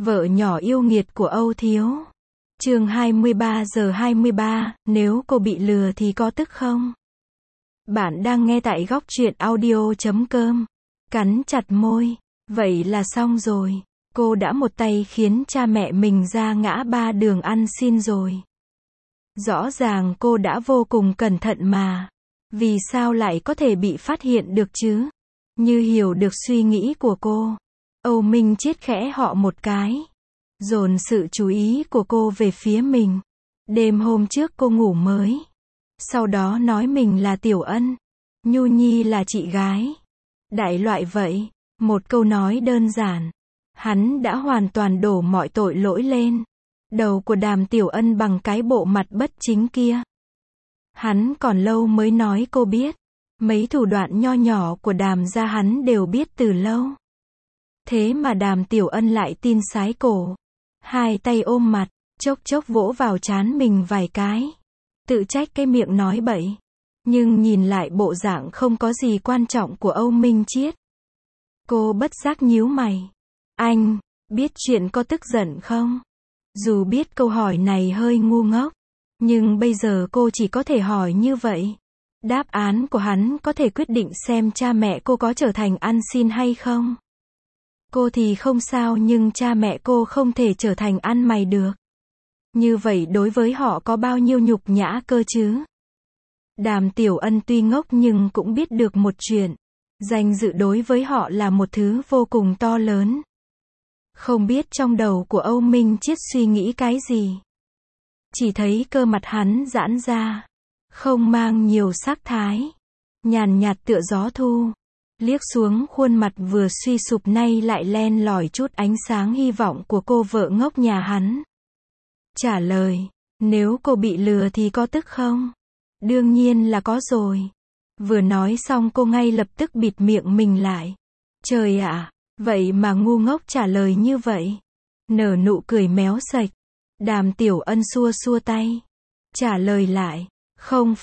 Vợ nhỏ yêu nghiệt của Âu Thiếu. Chương 23:23, nếu cô bị lừa thì có tức không? Bạn đang nghe tại góc truyện audio.com. Cắn chặt môi. Vậy là xong rồi. Cô đã một tay khiến cha mẹ mình ra ngã ba đường ăn xin rồi. Rõ ràng cô đã vô cùng cẩn thận mà. Vì sao lại có thể bị phát hiện được chứ? Như hiểu được suy nghĩ của cô, Âu Minh Chiết khẽ họ một cái, dồn sự chú ý của cô về phía mình. Đêm hôm trước cô ngủ mới, sau đó nói mình là Tiểu Ân, Nhu Nhi là chị gái. Đại loại vậy, một câu nói đơn giản, hắn đã hoàn toàn đổ mọi tội lỗi lên đầu của Đàm Tiểu Ân bằng cái bộ mặt bất chính kia. Hắn còn lâu mới nói cô biết, mấy thủ đoạn nho nhỏ của Đàm gia hắn đều biết từ lâu. Thế mà Đàm Tiểu Ân lại tin sái cổ, hai tay ôm mặt, chốc chốc vỗ vào trán mình vài cái, tự trách cái miệng nói bậy. Nhưng nhìn lại bộ dạng không có gì quan trọng của Âu Minh Chiết, cô bất giác nhíu mày. Anh, biết chuyện có tức giận không? Dù biết câu hỏi này hơi ngu ngốc, nhưng bây giờ cô chỉ có thể hỏi như vậy. Đáp án của hắn có thể quyết định xem cha mẹ cô có trở thành ăn xin hay không. Cô thì không sao, nhưng cha mẹ cô không thể trở thành ăn mày được. Như vậy đối với họ có bao nhiêu nhục nhã cơ chứ? Đàm Tiểu Ân tuy ngốc nhưng cũng biết được một chuyện. Danh dự đối với họ là một thứ vô cùng to lớn. Không biết trong đầu của Âu Minh Chiết suy nghĩ cái gì. Chỉ thấy cơ mặt hắn giãn ra, không mang nhiều sắc thái, nhàn nhạt tựa gió thu. Liếc xuống khuôn mặt vừa suy sụp nay lại len lỏi chút ánh sáng hy vọng của cô vợ ngốc nhà hắn. Trả lời, nếu cô bị lừa thì có tức không? Đương nhiên là có rồi. Vừa nói xong cô ngay lập tức bịt miệng mình lại. Trời ạ, vậy mà ngu ngốc trả lời như vậy. Nở nụ cười méo sạch. Đàm Tiểu Ân xua xua tay, trả lời lại, không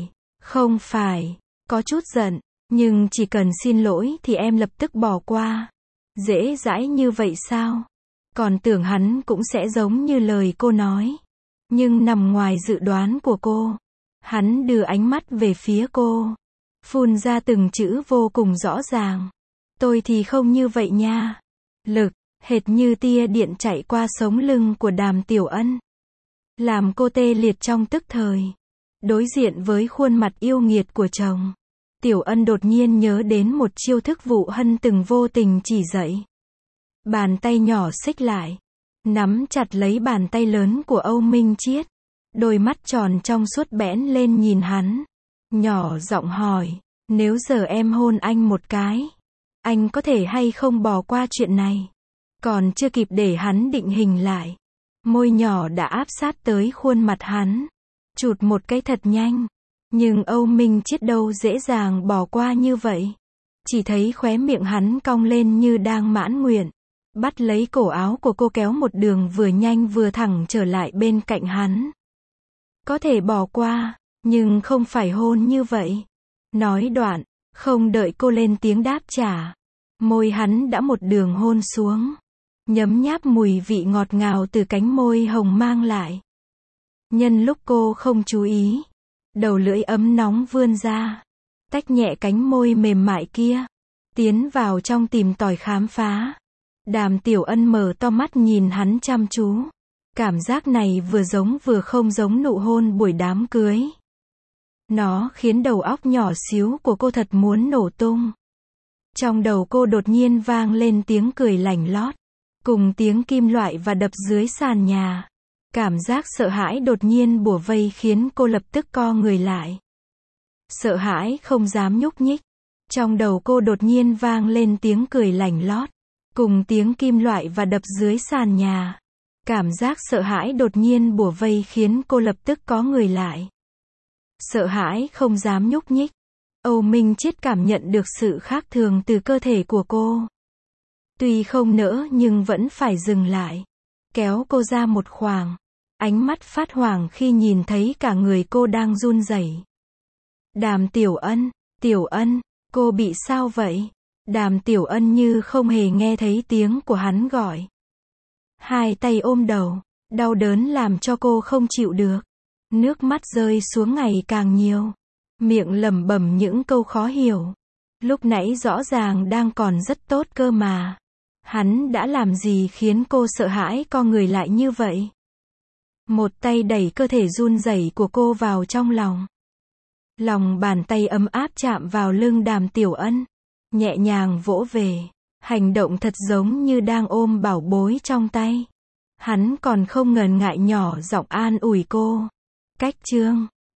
phải, có chút giận, nhưng chỉ cần xin lỗi thì em lập tức bỏ qua. Dễ dãi như vậy sao? Còn tưởng hắn cũng sẽ giống như lời cô nói. Nhưng nằm ngoài dự đoán của cô. Hắn đưa ánh mắt về phía cô, phun ra từng chữ vô cùng rõ ràng. Tôi thì không như vậy nha. Lực, hệt như tia điện chạy qua sống lưng của Đàm Tiểu Ân, làm cô tê liệt trong tức thời. Đối diện với khuôn mặt yêu nghiệt của chồng, Tiểu Ân đột nhiên nhớ đến một chiêu thức Vụ Hân từng vô tình chỉ dạy. Bàn tay nhỏ xích lại, nắm chặt lấy bàn tay lớn của Âu Minh Chiết. Đôi mắt tròn trong suốt bẽn lên nhìn hắn, nhỏ giọng hỏi, nếu giờ em hôn anh một cái, anh có thể hay không bỏ qua chuyện này? Còn chưa kịp để hắn định hình lại, môi nhỏ đã áp sát tới khuôn mặt hắn, chụt một cái thật nhanh. Nhưng Âu Minh Chiết đâu dễ dàng bỏ qua như vậy. Chỉ thấy khóe miệng hắn cong lên như đang mãn nguyện, bắt lấy cổ áo của cô kéo một đường vừa nhanh vừa thẳng trở lại bên cạnh hắn. Có thể bỏ qua, nhưng không phải hôn như vậy. Nói đoạn, không đợi cô lên tiếng đáp trả, môi hắn đã một đường hôn xuống, nhấm nháp mùi vị ngọt ngào từ cánh môi hồng mang lại. Nhân lúc cô không chú ý, đầu lưỡi ấm nóng vươn ra, tách nhẹ cánh môi mềm mại kia, tiến vào trong tìm tòi khám phá. Đàm Tiểu Ân mở to mắt nhìn hắn chăm chú. Cảm giác này vừa giống vừa không giống nụ hôn buổi đám cưới. Nó khiến đầu óc nhỏ xíu của cô thật muốn nổ tung. Trong đầu cô đột nhiên vang lên tiếng cười lảnh lót, cùng tiếng kim loại và đập dưới sàn nhà. Cảm giác sợ hãi đột nhiên bủa vây khiến cô lập tức co người lại. Sợ hãi không dám nhúc nhích. Trong đầu cô đột nhiên vang lên tiếng cười lảnh lót, cùng tiếng kim loại và đập dưới sàn nhà. Cảm giác sợ hãi đột nhiên bủa vây khiến cô lập tức có người lại. Sợ hãi không dám nhúc nhích. Âu Minh Chiết cảm nhận được sự khác thường từ cơ thể của cô. Tuy không nỡ nhưng vẫn phải dừng lại. Kéo cô ra một khoảng. Ánh mắt phát hoảng khi nhìn thấy cả người cô đang run rẩy. Đàm Tiểu Ân, cô bị sao vậy? Đàm Tiểu Ân như không hề nghe thấy tiếng của hắn gọi. Hai tay ôm đầu, đau đớn làm cho cô không chịu được. Nước mắt rơi xuống ngày càng nhiều. Miệng lẩm bẩm những câu khó hiểu. Lúc nãy rõ ràng đang còn rất tốt cơ mà. Hắn đã làm gì khiến cô sợ hãi co người lại như vậy? Một tay đẩy cơ thể run rẩy của cô vào trong lòng. Lòng bàn tay ấm áp chạm vào lưng Đàm Tiểu Ân. Nhẹ nhàng vỗ về. Hành động thật giống như đang ôm bảo bối trong tay. Hắn còn không ngần ngại nhỏ giọng an ủi cô. Cách chương